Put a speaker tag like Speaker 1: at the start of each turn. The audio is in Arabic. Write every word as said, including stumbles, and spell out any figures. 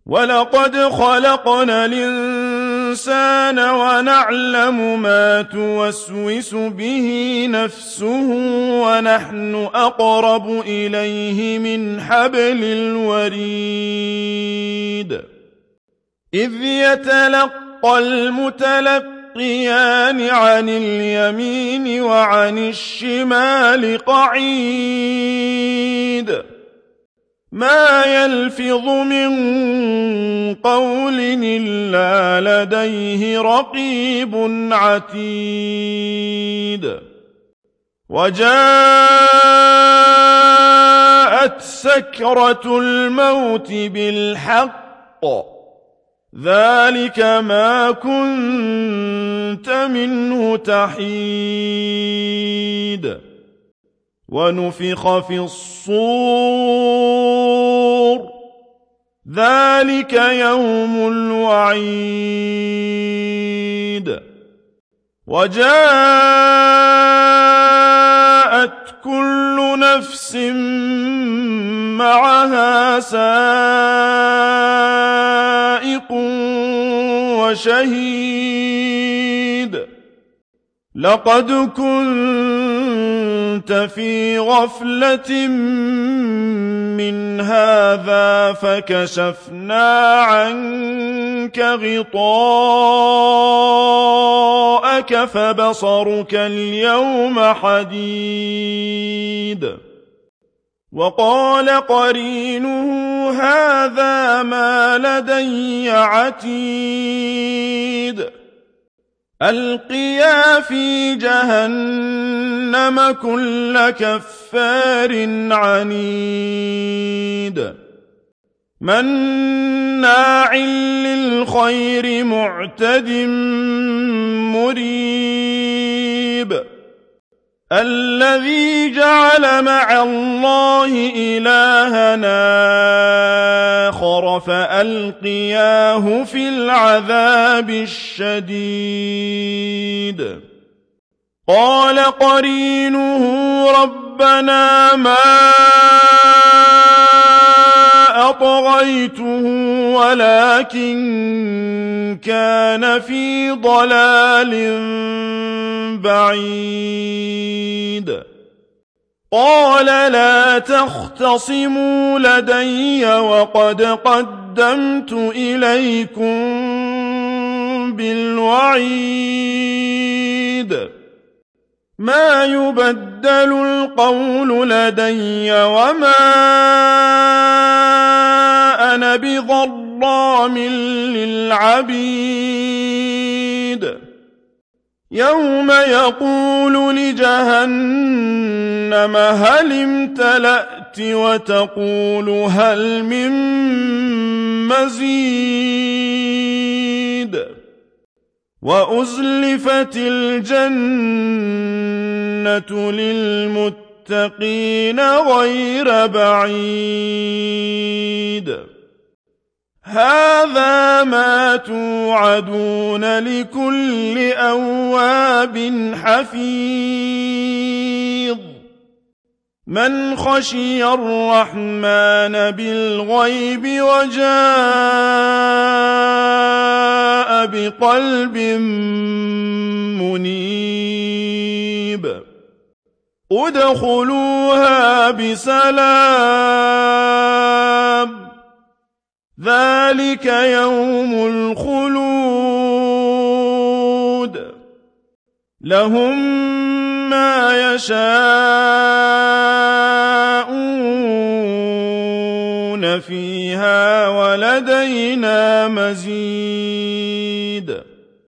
Speaker 1: وَلَقَدْ خَلَقْنَا الْإِنسَانَ وَنَعْلَمُ مَا تُوَسْوِسُ بِهِ نَفْسُهُ وَنَحْنُ أَقْرَبُ إِلَيْهِ مِنْ حَبْلِ الْوَرِيدِ إِذْ يَتَلَقَّى الْمُتَلَقِّيَانِ عَنِ الْيَمِينِ وَعَنِ الشِّمَالِ قَعِيدٌ مَا يَلْفِظُ مِن قَوْلٍ إِلَّا لَدَيْهِ رَقِيبٌ عَتِيدٌ وَجَاءَتْ سَكْرَةُ الْمَوْتِ بِالْحَقِّ ذَلِكَ مَا كُنتَ مِنْهُ تَحِيدُ وَنُفِخَ فِي الصُّورِ ذَلِكَ يَوْمُ الْوَعِيدِ وَجَاءَتْ كُلُّ نَفْسٍ مَّعَهَا سَائِقٌ وَشَهِيدٌ لَقَدْ كُنتَ فِي غَفْلَةٍ مِّنْ هَٰذَا فَكَشَفْنَا عَنكَ غِطَاءَكَ فَبَصَرُكَ الْيَوْمَ حَدِيدٌ وَقَالَ قَرِينُهُ هَٰذَا مَا لَدَيَّ عَتِيدٌ أَلْقِيَا فِي جَهَنَّمَ كُلَّ كَفَّارٍ عَنِيدٍ مَّنَّاعٍ لِّلْخَيْرِ مُعْتَدٍ مُّرِيبٍ الَّذِي جَعَلَ مَعَ اللَّهِ إِلَٰهًا آخَرَ فَأَلْقِيَاهُ فِي الْعَذَابِ الشَّدِيدِ قَالَ قَرِينُهُ رَبَّنَا مَا أَطْغَيْتُهُ وَلَٰكِن كَانَ فِي ضَلَالٍ بَعِيدٍ قَالَ لَا تَخْتَصِمُوا لَدَيَّ وَقَدْ قَدَّمْتُ إِلَيْكُم بِالْوَعِيدِ مَا يُبَدَّلُ الْقَوْلُ لَدَيَّ وَمَا أَنَا بِظَلَّامٍ لِّلْعَبِيدِ يَوْمَ يَقُولُ لِجَهَنَّمَ هَلِ امْتَلَأْتِ وَتَقُولُ هَلْ مِن مَّزِيدٍ وَأُزْلِفَتِ الْجَنَّةُ لِلْمُتَّقِينَ غَيْرَ بَعِيدٍ هَٰذَا مَا تُوعَدُونَ لِكُلِّ أَوَّابٍ حَفِيظٍ مَّنْ خَشِيَ الرَّحْمَٰنَ بِالْغَيْبِ وَجَاءَ بِقَلْبٍ مُّنِيبٍ ادْخُلُوهَا بِسَلَامٍ ذَٰلِكَ يَوْمُ الْخُلُودِ لَهُم مَّا يَشَاءُونَ فِيهَا وَلَدَيْنَا مَزِيدٌ